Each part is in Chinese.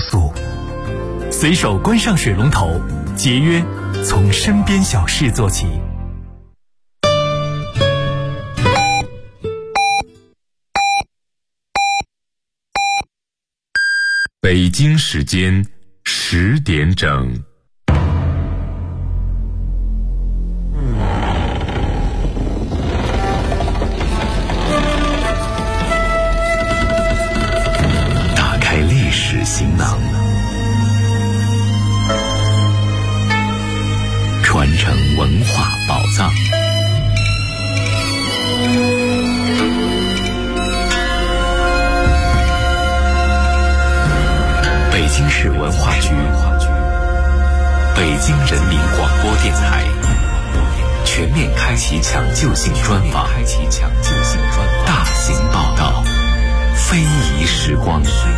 速。随手关上水龙头，节约从身边小事做起。 北京时间10点整。 打开历史行囊，传承文化宝藏。北京市文化局、北京人民广播电台全面开启抢救性专访，大型报道，非遗时光。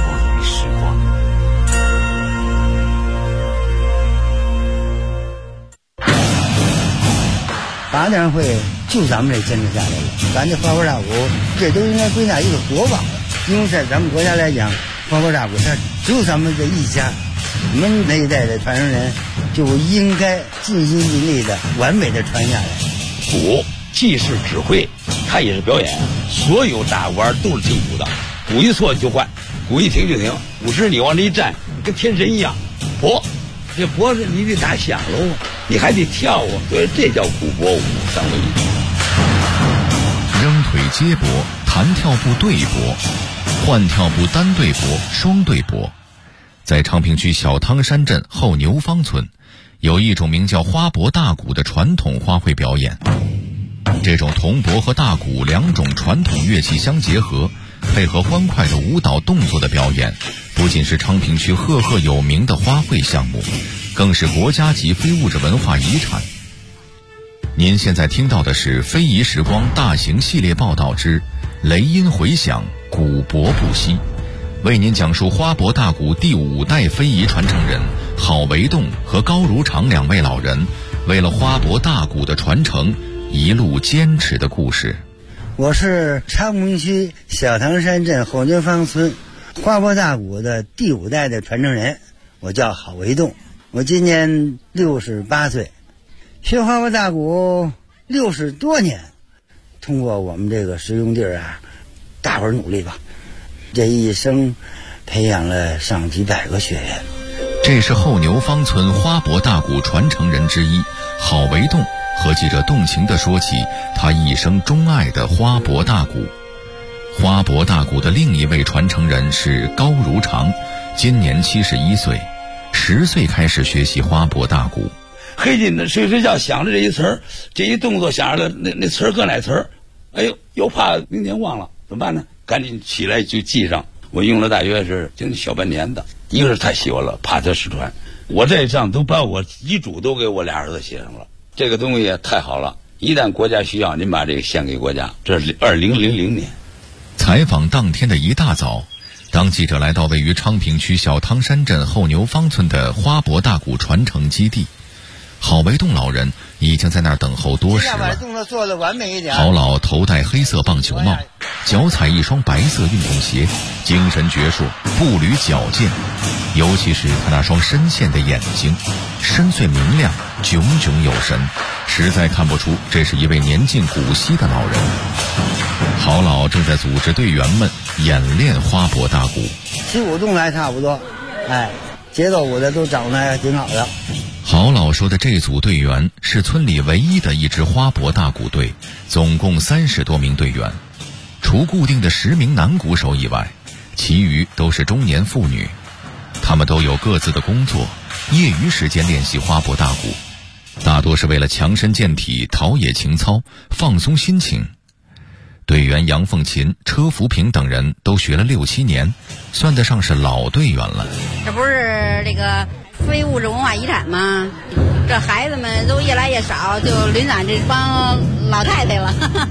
大年会就咱们这坚持下来了，咱这花坡大鼓这都应该归纳一个国宝，因为在咱们国家来讲，花坡大鼓它只有咱们这一家，我们那一代的传承人就应该尽心尽力的完美的传下来。 鼓既是指挥，它也是表演，所有大鼓都是听鼓的，鼓一错就换，鼓一停就停，鼓时你往这一站跟天神一样，脖这脖子你得打响喽，你还得跳啊，所以这叫鼓脖舞三为一。 扔腿接脖，弹跳步对脖，换跳步单对脖、双对脖。在昌平区小汤山镇后牛坊村，有一种名叫花脖大鼓的传统花卉表演。这种铜钹和大鼓两种传统乐器相结合，配合欢快的舞蹈动作的表演，不仅是昌平区赫赫有名的花卉项目，更是国家级非物质文化遗产。您现在听到的是非遗时光大型系列报道之雷音回响，鼓脖不息，为您讲述花脖大鼓第5代非遗传承人郝维栋和高如常2位老人为了花脖大鼓的传承一路坚持的故事。 我是昌平区小汤山镇后牛坊村花脖大鼓的第5代的传承人，我叫郝维栋，我今年68岁，学花脖大鼓60多年，通过我们这个实用地啊，大伙儿努力吧，这一生培养了上几百个学员。 这是后牛坊村花脖大鼓传承人之一郝维栋和记者动情地说起他一生钟爱的花脖大鼓。花脖大鼓的另一位传承人是高如常，今年71岁，10岁开始学习花脖大鼓。 黑进的睡觉想着这一词儿，这一动作想着那词儿搁哪词儿，哎呦，又怕明天忘了，怎么办呢？赶紧起来就记上。我用了大约是将近小半年的，一个是太喜欢了，怕他失传。我这上都把我遗嘱都给我俩儿子写上了。这个东西太好了，一旦国家需要，您把这个献给国家。这是2000年。 采访当天的一大早，当记者来到位于昌平区小汤山镇后牛坊村的花脖大鼓传承基地，郝维栋老人已经在那儿等候多时了。郝老头戴黑色棒球帽，脚踩一双白色运动鞋，精神矍铄，步履矫健，尤其是他那双深陷的眼睛，深邃明亮，炯炯有神，实在看不出这是一位年近古稀的老人。郝老正在组织队员们演练花脖大鼓， 起舞动还差不多，节奏舞的都掌握的还挺好的。 郝老说的这组队员是村里唯一的一支花脖大鼓队，总共30多名队员，除固定的10名男鼓手以外，其余都是中年妇女。他们都有各自的工作，业余时间练习花脖大鼓，大多是为了强身健体、陶冶情操、放松心情。队员杨凤琴、车福平等人都学了6、7年，算得上是老队员了。 这不是这个非物质文化遗产吗？这孩子们都越来越少，就轮咱这帮老太太了。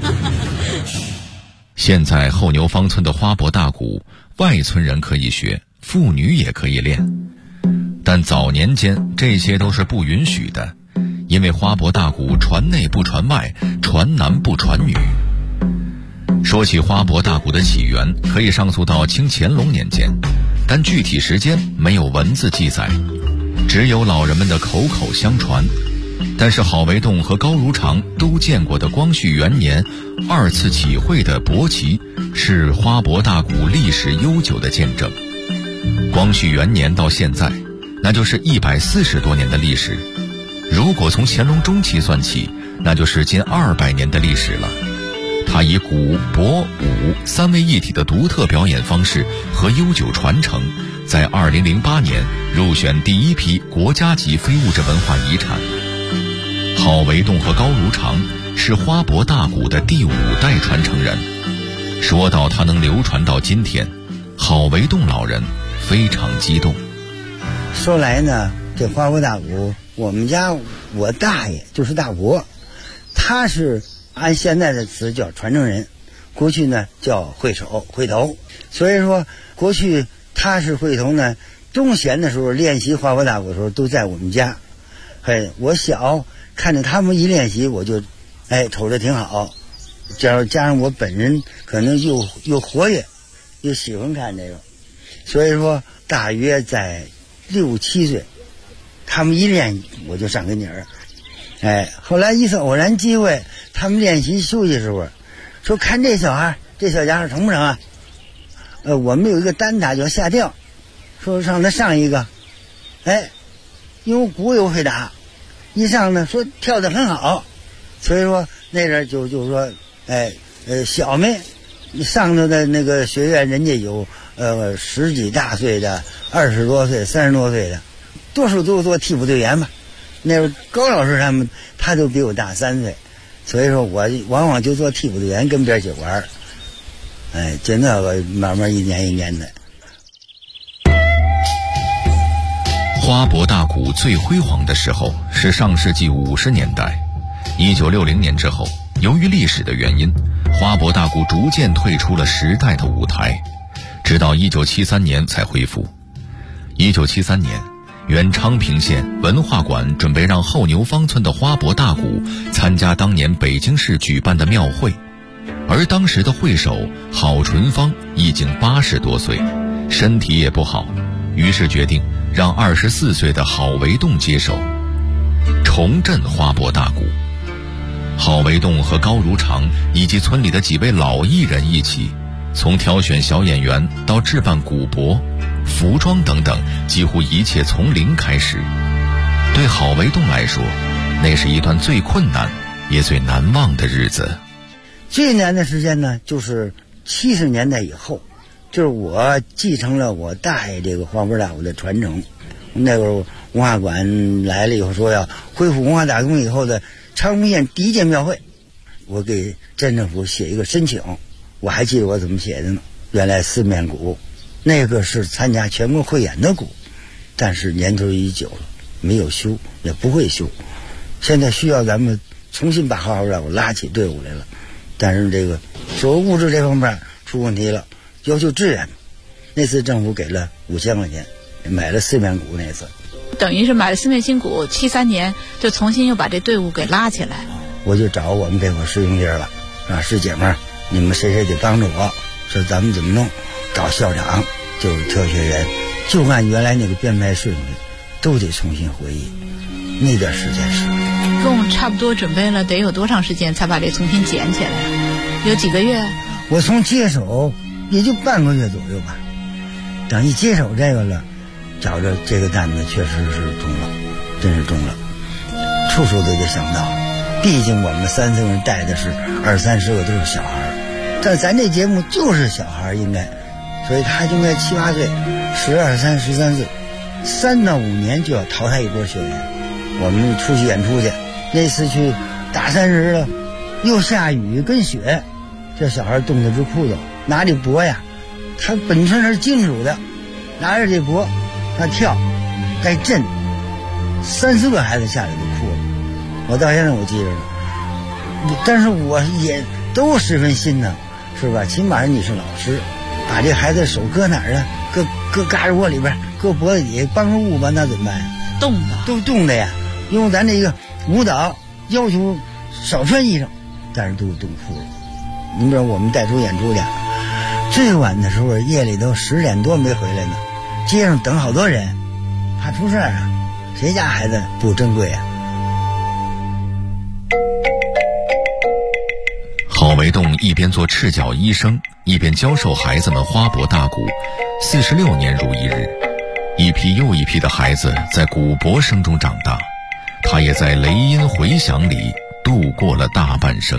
现在后牛坊村的花脖大鼓，外村人可以学，妇女也可以练，但早年间这些都是不允许的，因为花脖大鼓传内不传外，传男不传女。说起花脖大鼓的起源，可以上溯到清乾隆年间， 但具体时间没有文字记载，只有老人们的口口相传。但是郝维栋和高如常都见过的光绪元年2次起会的伯旗，是花博大鼓历史悠久的见证。光绪元年到现在，那就是140多年的历史。如果从乾隆中期算起，那就是近200年的历史了。他以鼓、博、舞3位一体的独特表演方式和悠久传承，在2008年入选第1批国家级非物质文化遗产。郝维栋和高如常是花博大鼓的第5代传承人。说到他能流传到今天，郝维栋老人非常激动。 说来呢，这花博大鼓，我们家我大爷就是大伯，他是按现在的词叫传承人，过去呢叫会头。所以说过去他是会头呢，冬闲的时候练习花博大鼓的时候都在我们家。我小看着他们一练习，我就瞅着挺好，加上我本人可能又活跃又喜欢看这个，所以说大约在6、7岁，他们一练我就上跟前儿。后来一次偶然机会，他们练习休息的时候说，看这小孩，这小家伙成不成啊？我们有一个单打叫下吊，说让他上一个，因为鼓又会打，一上呢说跳得很好，所以说那阵就说，小妹上头的那个学院，人家有10几大岁的，20多岁、30多岁的，多数都做替补队员嘛。那时候高老师他都比我大3岁，所以说我往往就做替补队员跟边儿去玩儿。就那个慢慢一年一年的。 花博大鼓最辉煌的时候是上世纪50年代，1960年之后，由于历史的原因，花博大鼓逐渐退出了时代的舞台，直到1973年才恢复。1973年，原昌平县文化馆准备让后牛坊村的花博大鼓参加当年北京市举办的庙会，而当时的会首郝纯芳已经80多岁，身体也不好，于是决定让24岁的郝维栋接手，重振花博大鼓。郝维栋和高如常以及村里的几位老艺人一起，从挑选小演员到置办鼓帛、服装等等，几乎一切从零开始。对郝维栋来说，那是一段最困难也最难忘的日子。 最难的时间呢，就是70年代以后，就是我继承了我大爷这个花博大鼓的传承。那个文化馆来了以后，说要恢复文化大革命以后的昌平县第1届庙会，我给镇政府写一个申请，我还记得我怎么写的呢。原来4面鼓，那个是参加全国汇演的鼓，但是年头已久了，没有修，也不会修。现在需要咱们重新把花博大鼓拉起队伍来了，但是这个所谓物质这方面出问题了，要求支援。那次政府给了5000块钱，买了4面鼓。那次等于是买了4面新鼓，73年就重新又把这队伍给拉起来。 我就找我们这块师兄弟了，师姐们，你们谁得帮着我，说咱们怎么弄。找校长就是特学员，就按原来那个编排顺序，都得重新回忆。那段时间是共差不多准备了得有多长时间才把这重新捡起来？有几个月？ 我从接手也就半个月左右吧。等一接手这个了，找着这个担子确实是重了，真是重了，处处都得想到。毕竟我们3、4个人带的是20、30个都是小孩，但咱这节目就是小孩应该，所以他就应该7、8岁，12、13岁，3到5年就要淘汰一波学员。我们出去演出去，那次去大30日了，又下雨跟雪，这小孩冻得直哭抖，拿这钵呀，他本身是金属的，拿着这钵他跳带震，3、4个孩子下来就哭了，我到现在我记着呢。但是我也都十分心疼，是吧？起码你是老师，把这孩子手搁哪儿啊？搁嘎吱窝里边，搁脖子底下，帮着捂吧，那怎么办呀？ 冻的， 都冻的呀。因为咱这个舞蹈要求少穿衣裳，但是都冻哭了。你比如我们带出演出去，最晚的时候夜里都10点多没回来呢， 街上等好多人，怕出事啊，谁家孩子不珍贵啊？ 郝维栋一边做赤脚医生，一边教授孩子们花博大鼓，46年如一日，一批又一批的孩子在鼓博声中长大，他也在雷音回响里度过了大半生。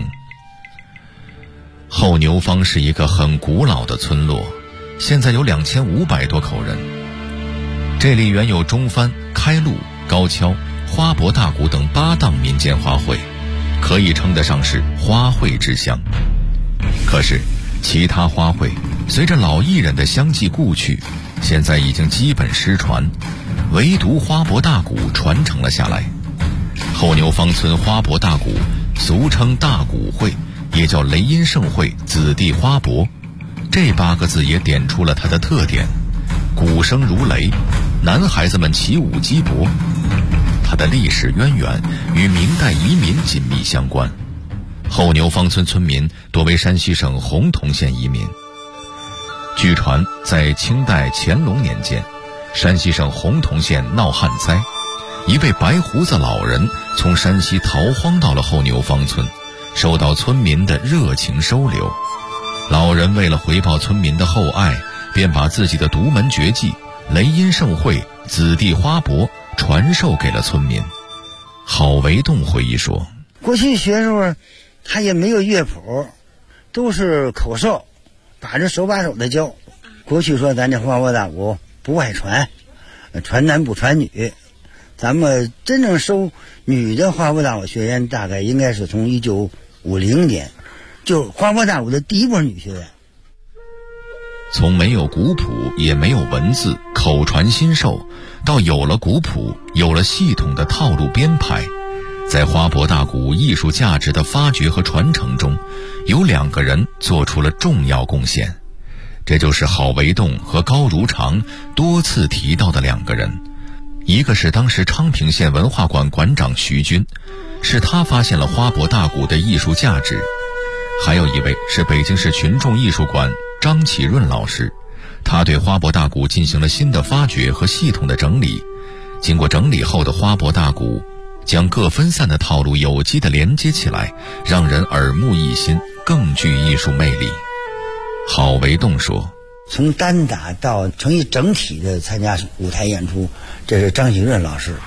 后牛坊是一个很古老的村落，现在有2500多口人。这里原有中番、开路、高跷、花博大鼓等8档民间花卉，可以称得上是花卉之乡。可是其他花卉随着老艺人的相继故去，现在已经基本失传，唯独花博大鼓传承了下来。后牛坊村花博大鼓俗称大鼓会，也叫雷音盛会子弟花博，这8个字也点出了它的特点：鼓声如雷，男孩子们起舞击搏。它的历史渊源与明代移民紧密相关。后牛坊村村民多为山西省洪洞县移民。据传在清代乾隆年间，山西省洪洞县闹旱灾，一位白胡子老人从山西逃荒到了后牛坊村，受到村民的热情收留。老人为了回报村民的厚爱，便把自己的独门绝技雷音盛会子弟花博传授给了村民。郝维栋回忆说， 过去学时候他也没有乐谱，都是口授，把着手把手的教。过去说咱这花博大鼓不外传，传男不传女，咱们真正收女的花博大鼓学员大概应该是从1950年，就花博大鼓的第一波女学员。 从没有鼓谱也没有文字，口传心授，到有了鼓谱，有了系统的套路编排，在花博大鼓艺术价值的发掘和传承中，有2个人做出了重要贡献，这就是郝维栋和高如常多次提到的2个人。一个是当时昌平县文化馆馆长徐军，是他发现了花博大鼓的艺术价值；还有一位是北京市群众艺术馆张启润老师，他对花博大鼓进行了新的发掘和系统的整理。经过整理后的花博大鼓，将各分散的套路有机地连接起来，让人耳目一新，更具艺术魅力。郝维栋说， 从单打到成一整体的参加舞台演出，这是张启润老师。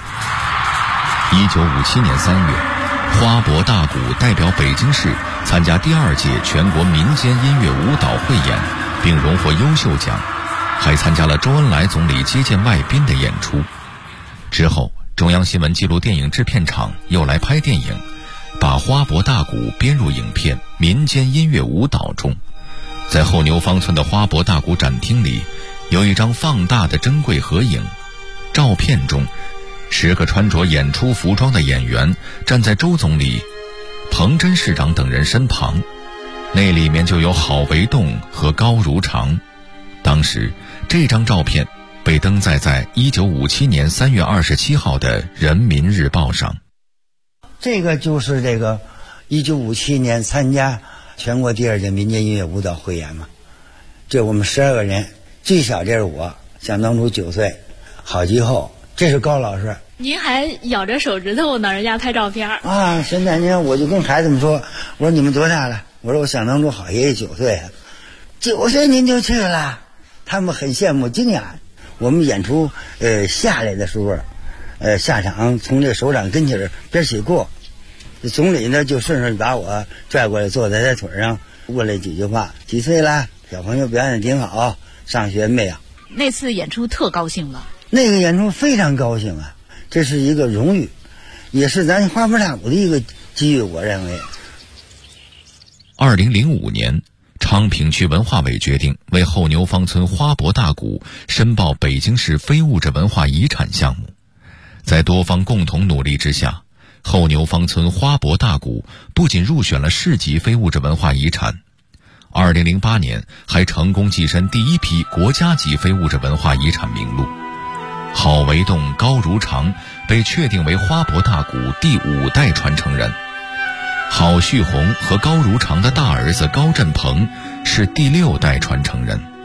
1957年3月，花博大鼓代表北京市参加第2届全国民间音乐舞蹈汇演，并荣获优秀奖，还参加了周恩来总理接见外宾的演出。之后，中央新闻纪录电影制片厂又来拍电影，把花博大鼓编入影片《民间音乐舞蹈》中。在后牛坊村的花博大鼓展厅里，有一张放大的珍贵合影，照片中10个穿着演出服装的演员站在周总理、彭真市长等人身旁，那里面就有郝维栋和高如常。当时这张照片被登载在1957年3月27号的《人民日报》上。 这个就是这个1957年参加全国第2届民间音乐舞蹈汇演嘛，这我们12个人，最小这是我，想当初9岁，郝吉后，这是高老师。 您还咬着手指头拿人家拍照片啊！现在你看，我就跟孩子们说，我说你们多大了？我说我想当初郝爷爷9岁，9岁您就去了，他们很羡慕惊讶。我们演出下来的时候，下场从这首长跟前边起过，总理呢就顺手把我拽过来，坐在他腿上，问了几句话：几岁了？小朋友表演得挺好，上学没有？ 那次演出特高兴了。 那个演出非常高兴啊，这是一个荣誉，也是咱花博大鼓的一个机遇，我认为。 2005年，昌平区文化委决定为后牛坊村花博大鼓申报北京市非物质文化遗产项目。在多方共同努力之下，后牛坊村花博大鼓不仅入选了市级非物质文化遗产，2008年还成功跻身第1批国家级非物质文化遗产名录。郝维栋、高如常被确定为花博大鼓第5代传承人，郝旭红和高如常的大儿子高振鹏是第6代传承人，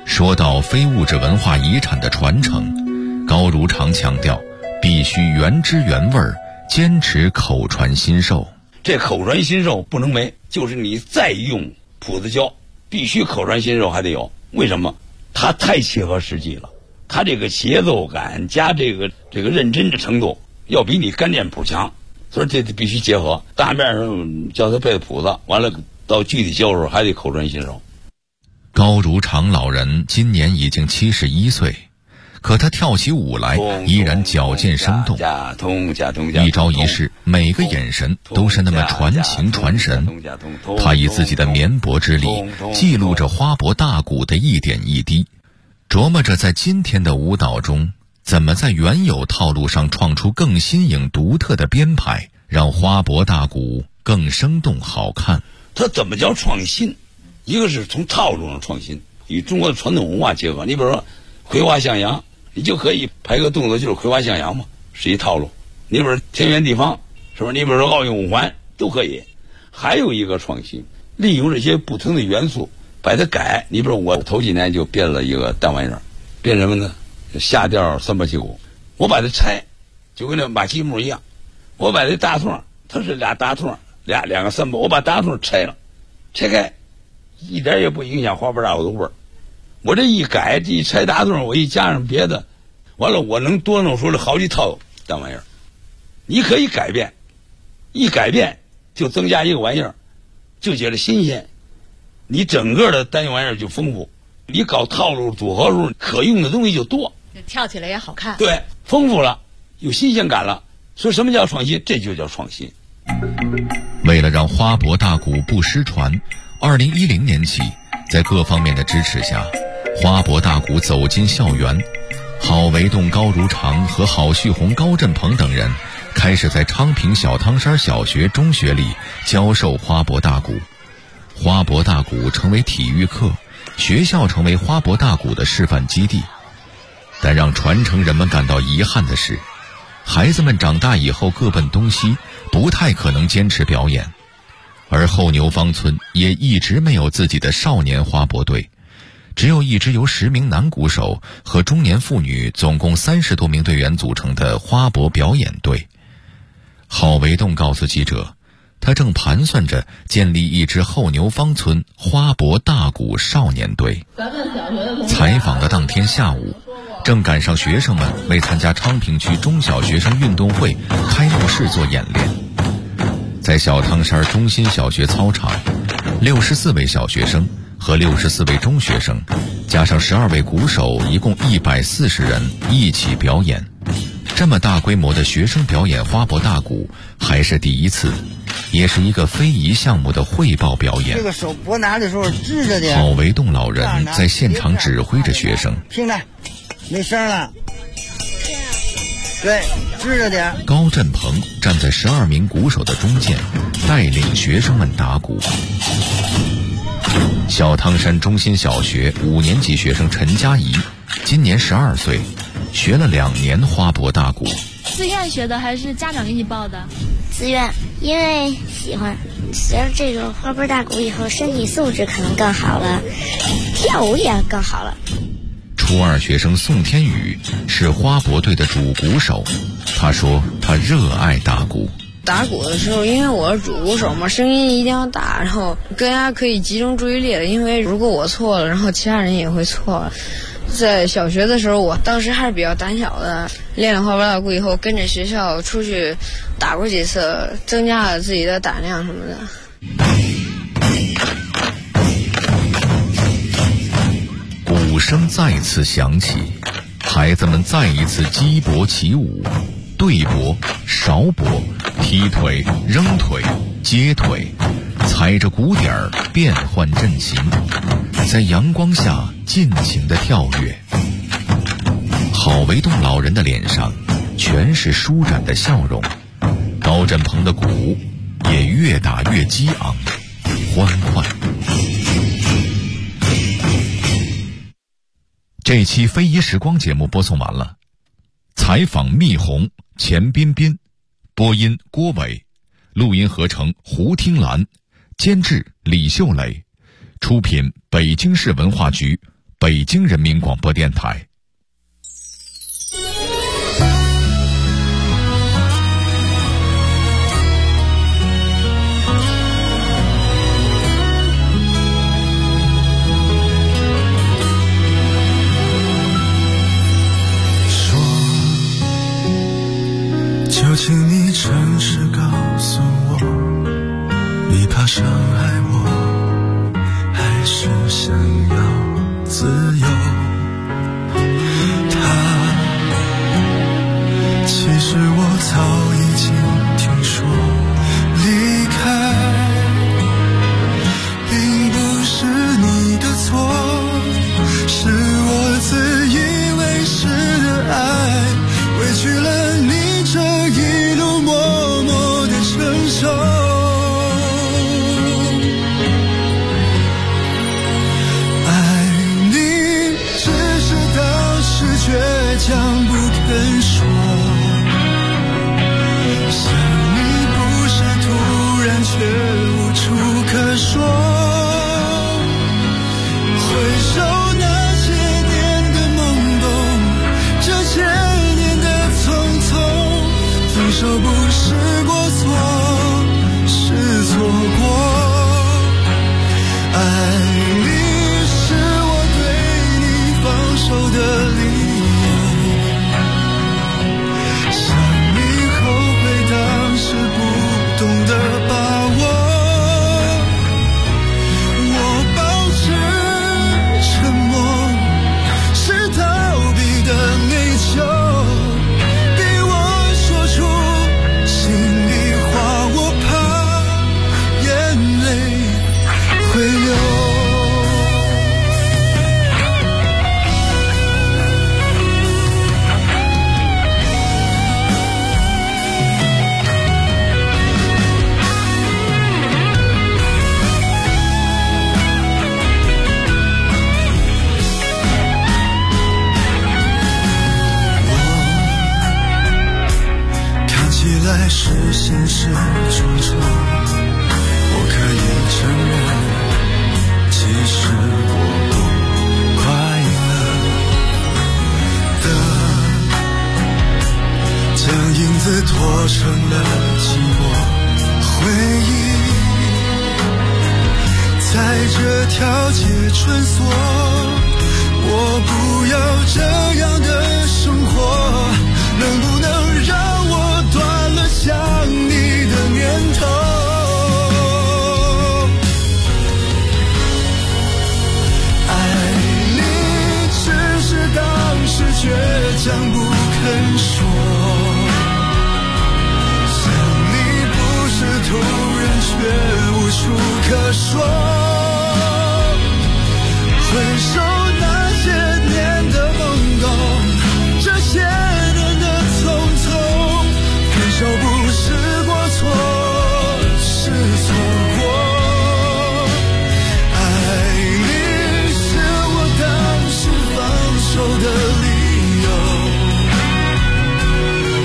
说到非物质文化遗产的传承，高如常强调必须原汁原味，坚持口传心授。 这口传心授不能没，就是你再用谱子教，必须口传心授还得有。为什么？它太切合实际了，它这个节奏感加这个认真的程度要比你干练谱强，所以这必须结合。大面上教他背谱子，完了到具体教的时候还得口传心授。 高如常老人今年已经71岁，可他跳起舞来依然矫健生动，一招一式，每个眼神都是那么传情传神。他以自己的绵薄之力记录着花博大鼓的一点一滴，琢磨着在今天的舞蹈中怎么在原有套路上创出更新颖独特的编排，让花博大鼓更生动好看。 它怎么叫创新？一个是从套路上创新，与中国的传统文化结合。你比如说葵花向阳，你就可以排个动作就是葵花向阳嘛，是一套路。你比如说天圆地方，是不是？你比如说奥运五环都可以。还有一个创新，利用这些不同的元素把它改。你比如我头几年就编了一个大玩意儿，编什么呢？下调三八七鼓，我把它拆，就跟那马蹄木一样。我把这大痛，它是俩大痛，两个三八，我把大痛拆了，拆开，一点也不影响花博大鼓的味儿。我这一改，这一拆大洞，我一加上别的，完了我能多弄出了好几套大玩意儿。你可以改变，一改变就增加一个玩意儿，就觉得新鲜。你整个的单元玩意儿就丰富，你搞套路组合时候可用的东西就多， 跳起来也好看。 对，丰富了，有新鲜感了。所以什么叫创新？这就叫创新。 为了让花博大鼓不失传，2010年起，在各方面的支持下，花博大鼓走进校园，郝维栋、高如常和郝旭红、高振鹏等人开始在昌平小汤山小学、中学里教授花博大鼓。花博大鼓成为体育课，学校成为花博大鼓的示范基地。但让传承人们感到遗憾的是，孩子们长大以后各奔东西，不太可能坚持表演。而后牛坊村也一直没有自己的少年花博队，只有一支由10名男鼓手和中年妇女总共30多名队员组成的花博表演队。郝维栋告诉记者，他正盘算着建立一支后牛坊村花博大鼓少年队。采访的当天下午，正赶上学生们为参加昌平区中小学生运动会开幕式做演练。在小汤山中心小学操场，64位小学生和64位中学生加上12位鼓手，一共140人一起表演。这么大规模的学生表演花博大鼓还是第一次，也是一个非遗项目的汇报表演。 这个手拨拿的时候支着点。 郝维栋老人在现场指挥着学生。 听着，没声了。对，支着点。 高振鹏站在12名鼓手的中间，带领学生们打鼓。小汤山中心小学5年级学生陈佳怡今年12岁，学了2年花博大鼓。 自愿学的还是家长给你报的？ 自愿，因为喜欢。学了这个花博大鼓以后，身体素质可能更好了，跳舞也更好了。 初2学生宋天宇是花博队的主鼓手，他说他热爱打鼓。 打鼓的时候，因为我是主鼓手嘛，声音一定要大，然后更加可以集中注意力了。因为如果我错了，然后其他人也会错。在小学的时候，我当时还是比较胆小的，练了花博大鼓以后，跟着学校出去打过几次，增加了自己的胆量什么的。 鼓声再次响起，孩子们再一次击搏起舞，对搏、勺搏、踢腿、扔腿、接腿，踩着鼓点儿变换阵型，在阳光下尽情地跳跃。郝维栋老人的脸上全是舒展的笑容，高振鹏的鼓也越打越激昂欢快。这期非遗时光节目播送完了，采访蜜红、钱彬彬，播音郭伟，录音合成胡听兰，监制李秀磊，出品北京市文化局， 北京人民广播电台。 就请你诚实告诉我，你怕伤害我，还是想要自由？其实我早已经听说，离开并不是你的错，是我自以为是的爱委屈了你，这一路默默的承受。爱你只是当时倔强不肯说，想你不是突然却无处可说。回首那些年的懵懂，这些年的匆匆，分手不是过错，是错过。爱你是我对你放手的理由，想你后悔当时不懂得把握。我保持沉默，是逃避的内疚，逼我说出心里话，我怕眼泪会流。看起来是现实种种，我可以承认，其实我不快乐的，将影子拖成了寂寞回忆，在这条街穿梭。我不要这样的生活，能不能让我断了想你的念头？爱你只是当时倔强不肯说，想你不是突然却无处可说。回首那些年的懵懂，这些年的匆匆，分手不是过错，是错过。爱你是我当时放手的理由，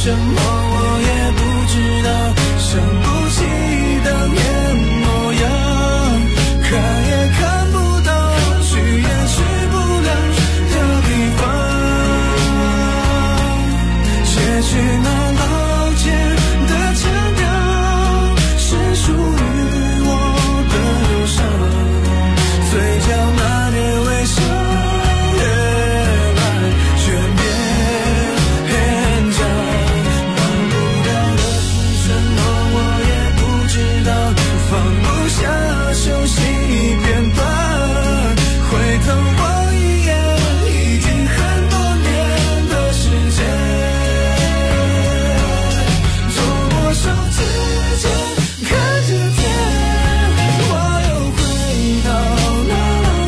什么我也不知道，想不起当年模样，看也看不到，去也去不了的地方，结局那